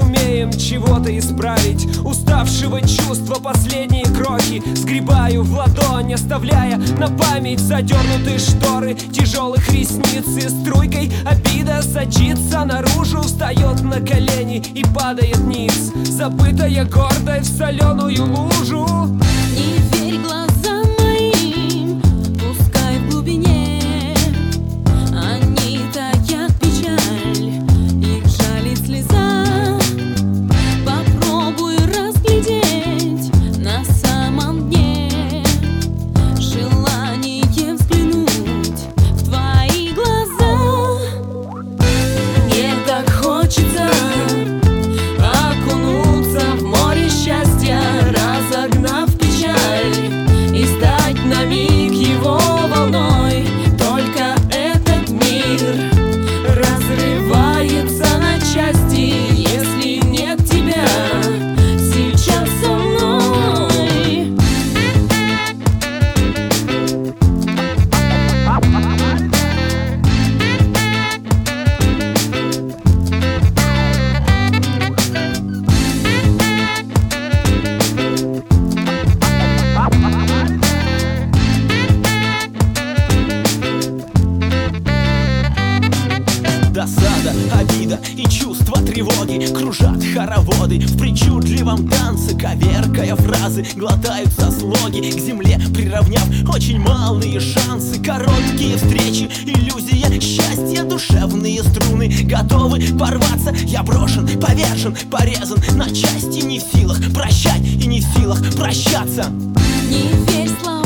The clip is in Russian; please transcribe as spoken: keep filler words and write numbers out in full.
сумеем чего-то исправить. Уставшего чувства последние кроки сгребаю в ладонь, оставляя на память задернутые шторы тяжелых ресниц. И струйкой обида сочится наружу, встает на колени и падает низ, забытая гордой в соленую лужу. Не верь глазам моим, пускай в глубине они таят печаль, их жалит слеза. Попробуй разглядеть на самом дне желание взглянуть в твои глаза. Мне так хочется окунуться в море счастья, разогнав печаль и стать на миг его волной. Только этот мир разрывается на части, если нет тебя сейчас со мной. Досада, обида и чувство тревоги кружат хороводы в причудливом танце, коверкая фразы, глотаются слоги, к земле приравняв очень малые шансы. Короткие встречи, иллюзия счастья, душевные струны готовы порваться. Я брошен, повержен, порезан на части, не в силах прощать и не в силах прощаться. Не верь словам